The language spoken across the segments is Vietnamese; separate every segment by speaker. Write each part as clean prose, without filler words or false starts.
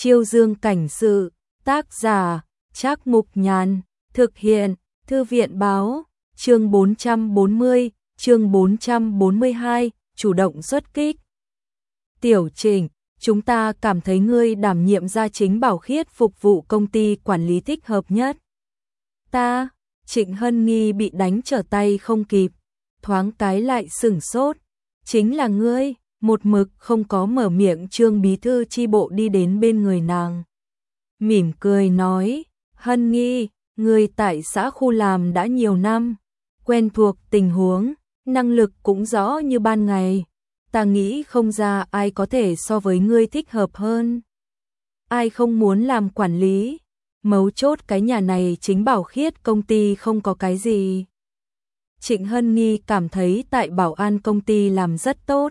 Speaker 1: Chiêu Dương cảnh sự, tác giả, Trác Mục Nhàn, thực hiện, Thư viện báo, chương 440, chương 442, chủ động xuất kích. Tiểu Trịnh, chúng ta cảm thấy ngươi đảm nhiệm gia chính Bảo Khiết phục vụ công ty quản lý thích hợp nhất. Ta, Trịnh Hân Nghi bị đánh trở tay không kịp, thoáng cái lại sửng sốt. Chính là ngươi, một mực không có mở miệng Trương bí thư chi bộ đi đến bên người nàng. Mỉm cười nói, Hân Nghi, ngươi tại xã khu làm đã nhiều năm, quen thuộc tình huống, năng lực cũng rõ như ban ngày. Ta nghĩ không ra ai có thể so với ngươi thích hợp hơn. Ai không muốn làm quản lý, mấu chốt cái nhà này chính Bảo Khiết công ty không có cái gì. Trịnh Hân Nghi cảm thấy tại bảo an công ty làm rất tốt.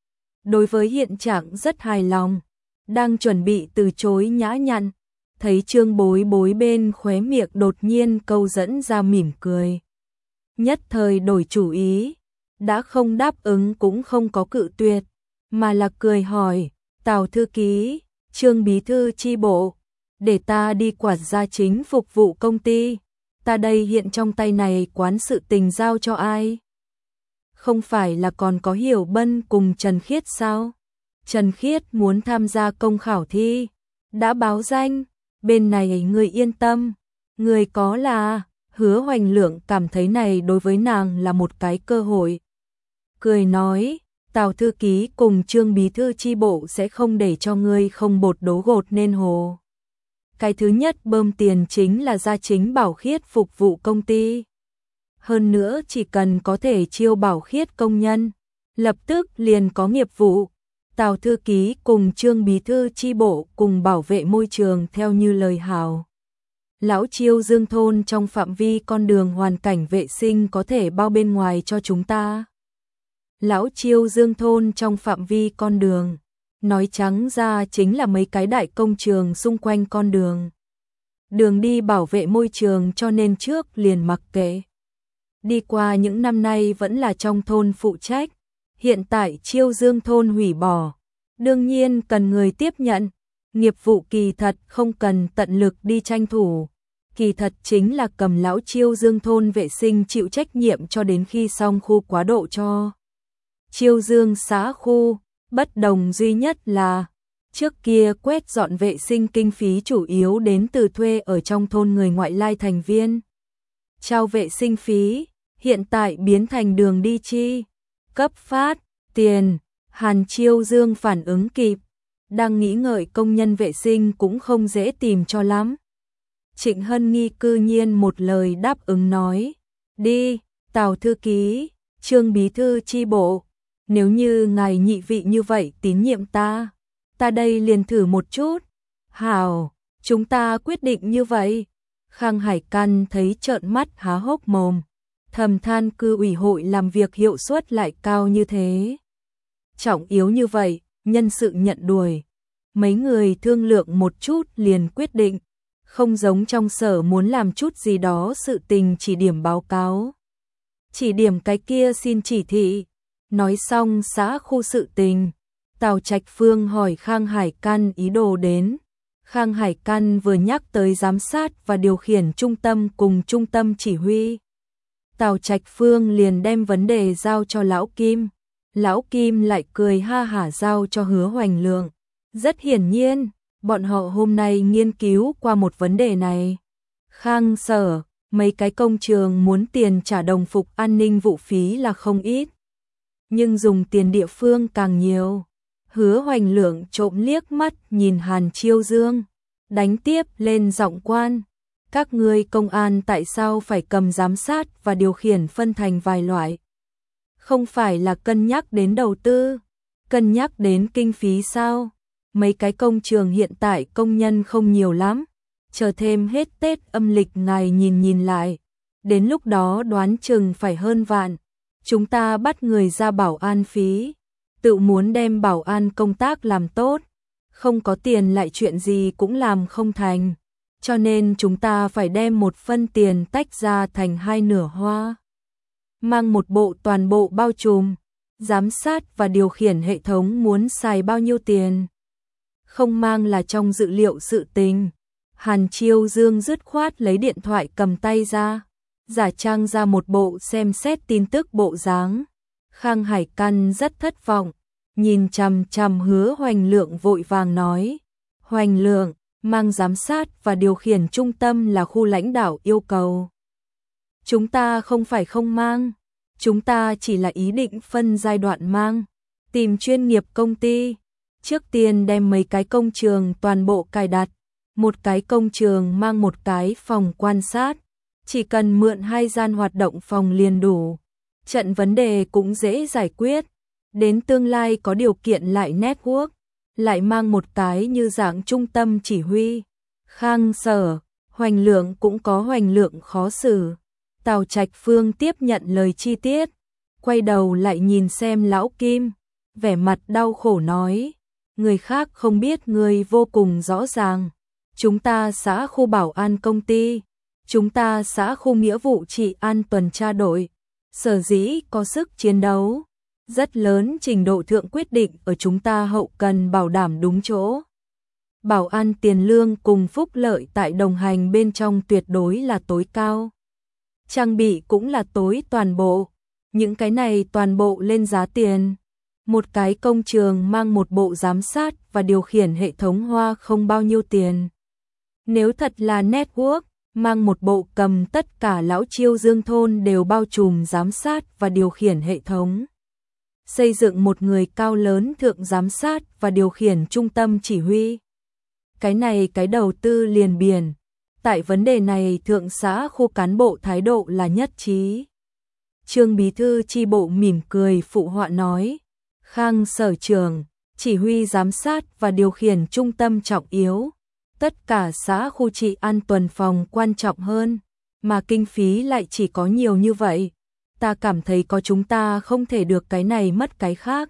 Speaker 1: Đối với hiện trạng rất hài lòng, đang chuẩn bị từ chối nhã nhặn, thấy Trương Bối Bối bên khóe miệng đột nhiên câu dẫn ra mỉm cười. Nhất thời đổi chủ ý, đã không đáp ứng cũng không có cự tuyệt, mà là cười hỏi, Tào thư ký, Trương bí thư chi bộ, để ta đi quản gia chính phục vụ công ty, ta đây hiện trong tay này quán sự tình giao cho ai? Không phải là còn có Hiểu Bân cùng Trần Khiết sao? Trần Khiết muốn tham gia công khảo thi, đã báo danh, bên này người yên tâm, người có là, Hứa Hoành Lượng cảm thấy này đối với nàng là một cái cơ hội. Cười nói, Tào thư ký cùng Trương bí thư chi bộ sẽ không để cho ngươi không bột đố gột nên hồ. Cái thứ nhất bơm tiền chính là gia chính Bảo Khiết phục vụ công ty. Hơn nữa chỉ cần có thể chiêu Bảo Khiết công nhân, lập tức liền có nghiệp vụ. Tào thư ký cùng Trương bí thư chi bộ cùng bảo vệ môi trường theo như lời hào. Lão Chiêu Dương thôn trong phạm vi con đường hoàn cảnh vệ sinh có thể bao bên ngoài cho chúng ta. Lão Chiêu Dương thôn trong phạm vi con đường, nói trắng ra chính là mấy cái đại công trường xung quanh con đường. Đường đi bảo vệ môi trường cho nên trước liền mặc kệ. Đi qua những năm nay vẫn là trong thôn phụ trách, hiện tại Chiêu Dương thôn hủy bỏ, đương nhiên cần người tiếp nhận, nghiệp vụ kỳ thật không cần tận lực đi tranh thủ, kỳ thật chính là cầm lão Chiêu Dương thôn vệ sinh chịu trách nhiệm cho đến khi xong khu quá độ cho Chiêu Dương xã khu. Bất đồng duy nhất là, trước kia quét dọn vệ sinh kinh phí chủ yếu đến từ thuê ở trong thôn người ngoại lai thành viên. Trao vệ sinh phí, hiện tại biến thành đường đi chi, cấp phát, tiền, Hàn Chiêu Dương phản ứng kịp, đang nghĩ ngợi công nhân vệ sinh cũng không dễ tìm cho lắm. Trịnh Hân Nghi cư nhiên một lời đáp ứng nói, đi, Tào thư ký, Trương bí thư chi bộ. Nếu như ngài nhị vị như vậy tín nhiệm ta đây liền thử một chút. Hảo, chúng ta quyết định như vậy. Khang Hải Căn thấy trợn mắt há hốc mồm, thầm than cư ủy hội làm việc hiệu suất lại cao như thế. Trọng yếu như vậy, nhân sự nhận đuổi. Mấy người thương lượng một chút liền quyết định, không giống trong sở muốn làm chút gì đó sự tình chỉ điểm báo cáo. Chỉ điểm cái kia xin chỉ thị. Nói xong xã khu sự tình, Tào Trạch Phương hỏi Khang Hải Căn ý đồ đến. Khang Hải Căn vừa nhắc tới giám sát và điều khiển trung tâm cùng trung tâm chỉ huy. Tào Trạch Phương liền đem vấn đề giao cho Lão Kim. Lão Kim lại cười ha hả giao cho Hứa Hoành Lượng. Rất hiển nhiên, bọn họ hôm nay nghiên cứu qua một vấn đề này. Khang sở, mấy cái công trường muốn tiền trả đồng phục an ninh vụ phí là không ít. Nhưng dùng tiền địa phương càng nhiều. Hứa Hoành Lượng trộm liếc mắt nhìn Hàn Chiêu Dương, đánh tiếp lên giọng quan. Các ngươi công an tại sao phải cầm giám sát và điều khiển phân thành vài loại? Không phải là cân nhắc đến đầu tư, cân nhắc đến kinh phí sao? Mấy cái công trường hiện tại công nhân không nhiều lắm, chờ thêm hết Tết âm lịch ngài nhìn lại, đến lúc đó đoán chừng phải hơn vạn. Chúng ta bắt người ra bảo an phí, tự muốn đem bảo an công tác làm tốt, không có tiền lại chuyện gì cũng làm không thành, cho nên chúng ta phải đem một phân tiền tách ra thành hai nửa hoa. Mang một bộ toàn bộ bao trùm, giám sát và điều khiển hệ thống muốn xài bao nhiêu tiền? không mang là trong dự liệu sự tình. Hàn Chiêu Dương dứt khoát lấy điện thoại cầm tay ra, giả trang ra một bộ xem xét tin tức bộ dáng. Khang Hải Căn rất thất vọng, nhìn chằm chằm Hứa Hoành Lượng vội vàng nói, Hoành Lượng, mang giám sát và điều khiển trung tâm là khu lãnh đạo yêu cầu. Chúng ta không phải không mang, chúng ta chỉ là ý định phân giai đoạn mang, tìm chuyên nghiệp công ty. Trước tiên đem mấy cái công trường toàn bộ cài đặt, một cái công trường mang một cái phòng quan sát, chỉ cần mượn 2 gian hoạt động phòng liền đủ. Trận vấn đề cũng dễ giải quyết, đến tương lai có điều kiện lại network, lại mang một cái như dạng trung tâm chỉ huy. Khang Sở, Hoành Lượng cũng có Hoành Lượng khó xử. Tào Trạch Phương tiếp nhận lời chi tiết, quay đầu lại nhìn xem Lão Kim, vẻ mặt đau khổ nói, người khác không biết người vô cùng rõ ràng. Chúng ta xã khu bảo an công ty, chúng ta xã khu nghĩa vụ trị an tuần tra đội, sở dĩ có sức chiến đấu rất lớn, trình độ thượng quyết định ở chúng ta hậu cần bảo đảm đúng chỗ. Bảo an tiền lương cùng phúc lợi tại đồng hành bên trong tuyệt đối là tối cao. Trang bị cũng là tối toàn bộ, những cái này toàn bộ lên giá tiền. Một cái công trường mang một bộ giám sát và điều khiển hệ thống hoa không bao nhiêu tiền. Nếu thật là network, mang một bộ cầm tất cả lão Chiêu Dương thôn đều bao trùm giám sát và điều khiển hệ thống. Xây dựng một người cao lớn thượng giám sát và điều khiển trung tâm chỉ huy. Cái này cái đầu tư liền biển. Tại vấn đề này thượng xã khu cán bộ thái độ là nhất trí. Trương bí thư chi bộ mỉm cười phụ họa nói, Khang Sở trưởng, chỉ huy giám sát và điều khiển trung tâm trọng yếu. Tất cả xã khu trị an tuần phòng quan trọng hơn, mà kinh phí lại chỉ có nhiều như vậy. Ta cảm thấy có chúng ta không thể được cái này mất cái khác.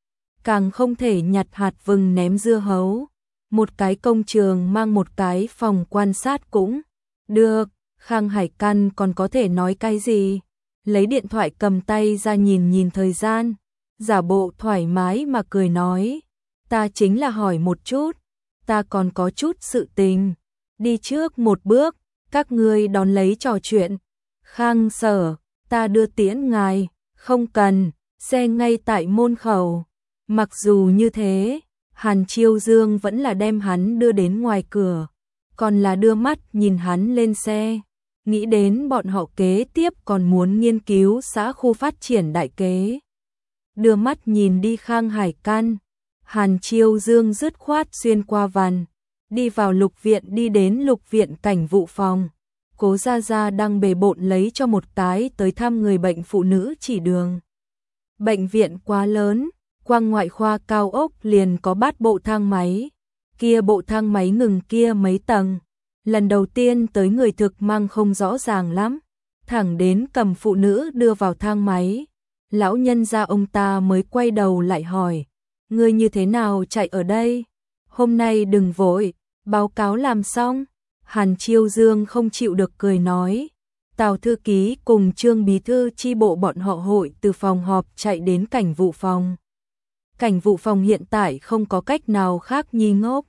Speaker 1: Càng không thể nhặt hạt vừng ném dưa hấu. Một cái công trường mang một cái phòng quan sát cũng được. Khang Hải Căn còn có thể nói cái gì? Lấy điện thoại cầm tay ra nhìn thời gian, giả bộ thoải mái mà cười nói, ta chính là hỏi một chút, ta còn có chút sự tình, đi trước một bước, các ngươi đón lấy trò chuyện. Khang Sở, ta đưa tiễn ngài, không cần, xe ngay tại môn khẩu. Mặc dù như thế, Hàn Chiêu Dương vẫn là đem hắn đưa đến ngoài cửa, còn là đưa mắt nhìn hắn lên xe. Nghĩ đến bọn họ kế tiếp còn muốn nghiên cứu xã khu phát triển đại kế. Đưa mắt nhìn đi Khang Hải Căn, Hàn Chiêu Dương dứt khoát xuyên qua vàn, đi vào lục viện, đi đến lục viện cảnh vụ phòng. Cố Gia Gia đang bề bộn lấy cho một cái tới thăm người bệnh phụ nữ chỉ đường. Bệnh viện quá lớn, quang ngoại khoa cao ốc liền có 3 bộ thang máy. Kia bộ thang máy ngừng kia mấy tầng. Lần đầu tiên tới người thực mang không rõ ràng lắm. Thẳng đến cầm phụ nữ đưa vào thang máy. Lão nhân gia ông ta mới quay đầu lại hỏi, ngươi như thế nào chạy ở đây? Hôm nay đừng vội, báo cáo làm xong. Hàn Chiêu Dương không chịu được cười nói, Tào thư ký cùng Trương bí thư chi bộ bọn họ hội từ phòng họp chạy đến cảnh vụ phòng. Cảnh vụ phòng hiện tại không có cách nào khác nhi ngốc.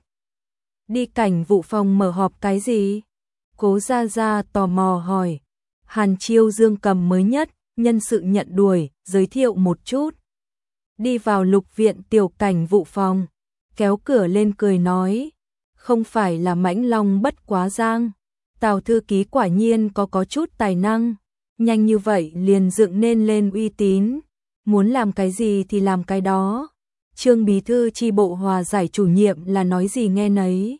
Speaker 1: Đi cảnh vụ phòng mở họp cái gì? Cố Gia Gia tò mò hỏi. Hàn Chiêu Dương cầm mới nhất, nhân sự nhận đuổi, giới thiệu một chút. Đi vào lục viện tiểu cảnh vụ phòng, kéo cửa lên cười nói, không phải là mãnh long bất quá giang. Tào thư ký quả nhiên có chút tài năng, nhanh như vậy liền dựng nên lên uy tín, muốn làm cái gì thì làm cái đó. Trương bí thư chi bộ hòa giải chủ nhiệm là nói gì nghe nấy.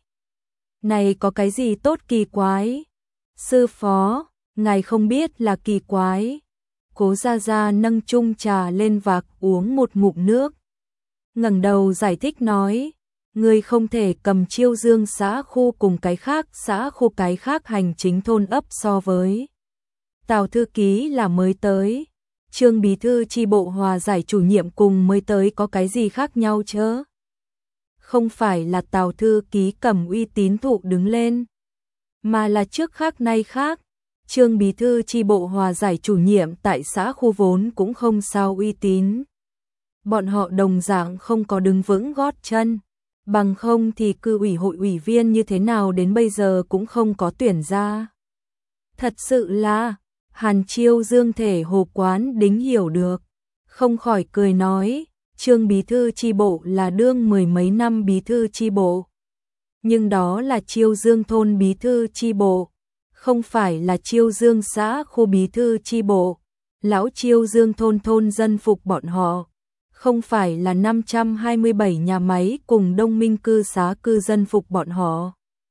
Speaker 1: Này có cái gì tốt kỳ quái? Sư phó, ngài không biết là kỳ quái. Cố Gia Gia nâng chung trà lên vạc uống một ngụm nước. Ngẩng đầu giải thích nói, ngươi không thể cầm Chiêu Dương xã khu cùng cái khác xã khu cái khác hành chính thôn ấp so với. Tào thư ký là mới tới, Trương bí thư chi bộ hòa giải chủ nhiệm cùng mới tới có cái gì khác nhau chớ? Không phải là Tào thư ký cầm uy tín thụ đứng lên, mà là trước khác nay khác. Trương bí thư chi bộ hòa giải chủ nhiệm tại xã khu vốn cũng không sao uy tín. Bọn họ đồng dạng không có đứng vững gót chân, Bằng không thì cư ủy hội ủy viên như thế nào đến bây giờ cũng không có tuyển ra. Thật sự là, Hàn Chiêu Dương thể hồ quán đính hiểu được, không khỏi cười nói, Trương bí thư chi bộ là đương mười mấy năm bí thư chi bộ. Nhưng đó là Chiêu Dương thôn bí thư chi bộ, không phải là Chiêu Dương xã khu bí thư chi bộ. Lão Chiêu Dương thôn thôn dân phục bọn họ, không phải là 527 nhà máy cùng Đông Minh cư xá cư dân phục bọn họ.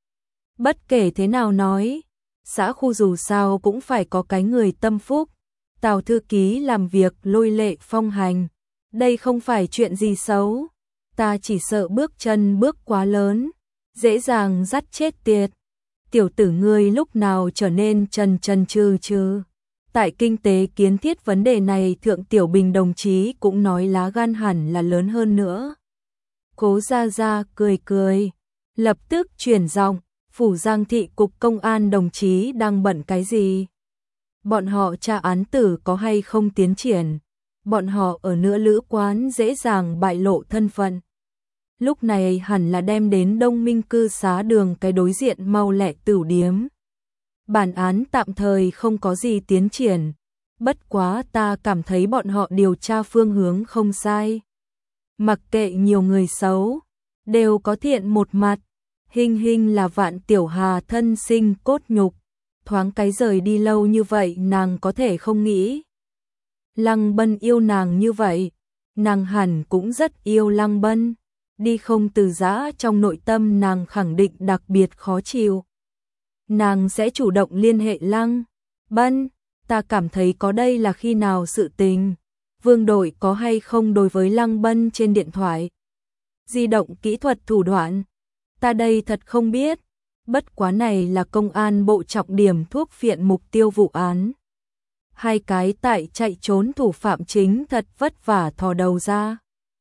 Speaker 1: Bất kể thế nào nói, xã khu dù sao cũng phải có cái người tâm phúc. Tào thư ký làm việc lôi lệ phong hành, đây không phải chuyện gì xấu, ta chỉ sợ bước chân bước quá lớn, dễ dàng dắt chết tiệt. Tiểu tử ngươi lúc nào trở nên trần trừ. Tại kinh tế kiến thiết vấn đề này Thượng Tiểu Bình đồng chí cũng nói lá gan hẳn là lớn hơn nữa. Cố Gia Gia cười, lập tức chuyển giọng, Phủ Giang thị cục công an đồng chí đang bận cái gì? Bọn họ tra án tử có hay không tiến triển? Bọn họ ở nữa lữ quán dễ dàng bại lộ thân phận. Lúc này hẳn là đem đến Đông Minh cư xá đường cái đối diện mau lẹ tửu điếm. Bản án tạm thời không có gì tiến triển, bất quá ta cảm thấy bọn họ điều tra phương hướng không sai. Mặc kệ nhiều người xấu, đều có thiện một mặt. Hình là Vạn Tiểu Hà thân sinh cốt nhục, thoáng cái rời đi lâu như vậy nàng có thể không nghĩ. Lăng Bân yêu nàng như vậy, nàng hẳn cũng rất yêu Lăng Bân, đi không từ giã trong nội tâm nàng khẳng định đặc biệt khó chịu. Nàng sẽ chủ động liên hệ Lăng Bân, ta cảm thấy có đây là khi nào sự tình. Vương đội có hay không đối với Lăng Bân trên điện thoại di động kỹ thuật thủ đoạn, ta đây thật không biết. Bất quá này là công an bộ trọng điểm thuốc phiện mục tiêu vụ án. Hai cái tại chạy trốn thủ phạm chính thật vất vả thò đầu ra.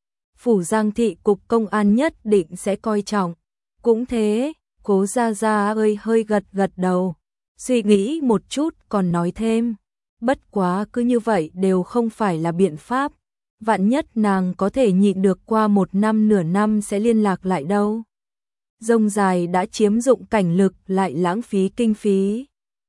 Speaker 1: Phủ Giang thị cục công an nhất định sẽ coi trọng. Cũng thế, Cố Gia Gia ơi hơi gật đầu, suy nghĩ một chút còn nói thêm. Bất quá cứ như vậy đều không phải là biện pháp. Vạn nhất nàng có thể nhịn được qua một năm nửa năm sẽ liên lạc lại đâu. Rông dài đã chiếm dụng cảnh lực lại lãng phí kinh phí.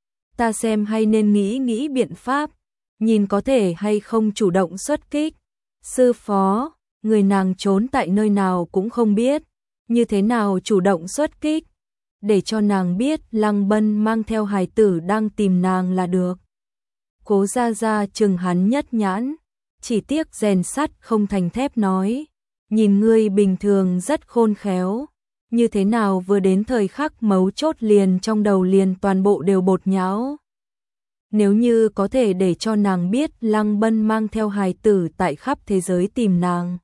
Speaker 1: Ta xem hay nên nghĩ biện pháp, nhìn có thể hay không chủ động xuất kích. Sư phó, người nàng trốn tại nơi nào cũng không biết, như thế nào chủ động xuất kích, để cho nàng biết Lăng Bân mang theo hài tử đang tìm nàng là được. Cố Gia Gia chừng hắn nhất nhãn, chỉ tiếc rèn sắt không thành thép nói, nhìn ngươi bình thường rất khôn khéo, như thế nào vừa đến thời khắc mấu chốt liền trong đầu liền toàn bộ đều bột nhão. Nếu như có thể để cho nàng biết Lăng Bân mang theo hài tử tại khắp thế giới tìm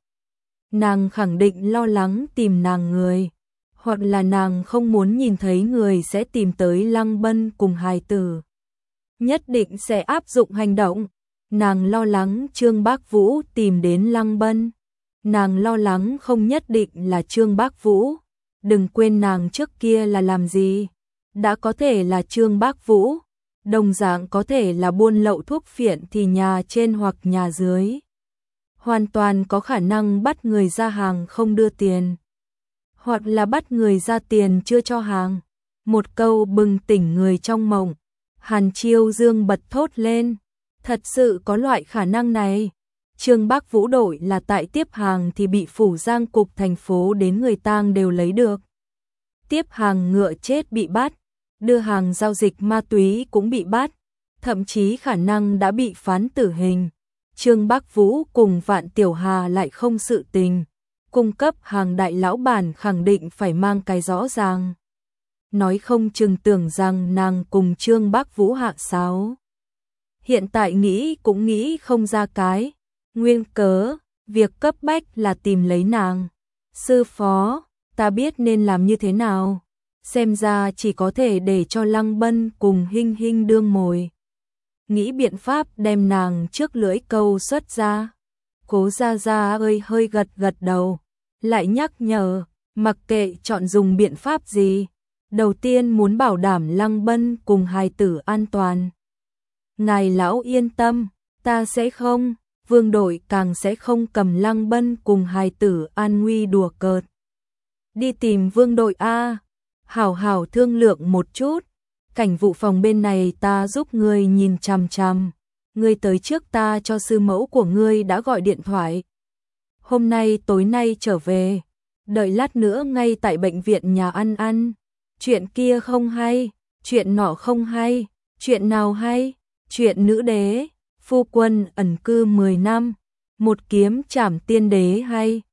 Speaker 1: nàng khẳng định lo lắng tìm nàng người, hoặc là nàng không muốn nhìn thấy người sẽ tìm tới Lăng Bân cùng hài tử. Nhất định sẽ áp dụng hành động. Nàng lo lắng Trương Bác Vũ tìm đến Lăng Bân. Nàng lo lắng không nhất định là Trương Bác Vũ. Đừng quên nàng trước kia là làm gì. Đã có thể là Trương Bác Vũ, đồng dạng có thể là buôn lậu thuốc phiện thì nhà trên hoặc nhà dưới. Hoàn toàn có khả năng bắt người ra hàng không đưa tiền, hoặc là bắt người ra tiền chưa cho hàng. Một câu bừng tỉnh người trong mộng. Hàn Chiêu Dương bật thốt lên, thật sự có loại khả năng này. Trương Bác Vũ đội là tại tiếp hàng thì bị Phủ Giang cục thành phố đến người tang đều lấy được. Tiếp hàng ngựa chết bị bắt, đưa hàng giao dịch ma túy cũng bị bắt, thậm chí khả năng đã bị phán tử hình. Trương Bác Vũ cùng Vạn Tiểu Hà lại không sự tình, cung cấp hàng đại lão bản khẳng định phải mang cái rõ ràng. Nói không chừng tưởng rằng nàng cùng Trương Bác Vũ hạ sáo. Hiện tại nghĩ cũng nghĩ không ra cái nguyên cớ, việc cấp bách là tìm lấy nàng. Sư phó, ta biết nên làm như thế nào. Xem ra chỉ có thể để cho Lăng Bân cùng Hinh đương mồi. Nghĩ biện pháp đem nàng trước lưỡi câu xuất ra. Cố Gia Gia ơi hơi gật đầu, lại nhắc nhở, mặc kệ chọn dùng biện pháp gì, đầu tiên muốn bảo đảm Lăng Bân cùng hài tử an toàn. Ngài lão yên tâm, ta sẽ không, Vương đội càng sẽ không cầm Lăng Bân cùng hài tử an nguy đùa cợt. đi tìm Vương đội a, hảo hảo thương lượng một chút, cảnh vụ phòng bên này ta giúp ngươi nhìn chằm chằm, ngươi tới trước ta cho sư mẫu của ngươi đã gọi điện thoại. Hôm nay tối nay trở về, đợi lát nữa ngay tại bệnh viện nhà ăn. Chuyện kia không hay, chuyện nọ không hay, chuyện nào hay? Chuyện nữ đế, phu quân ẩn cư 10 năm, một kiếm trảm tiên đế hay?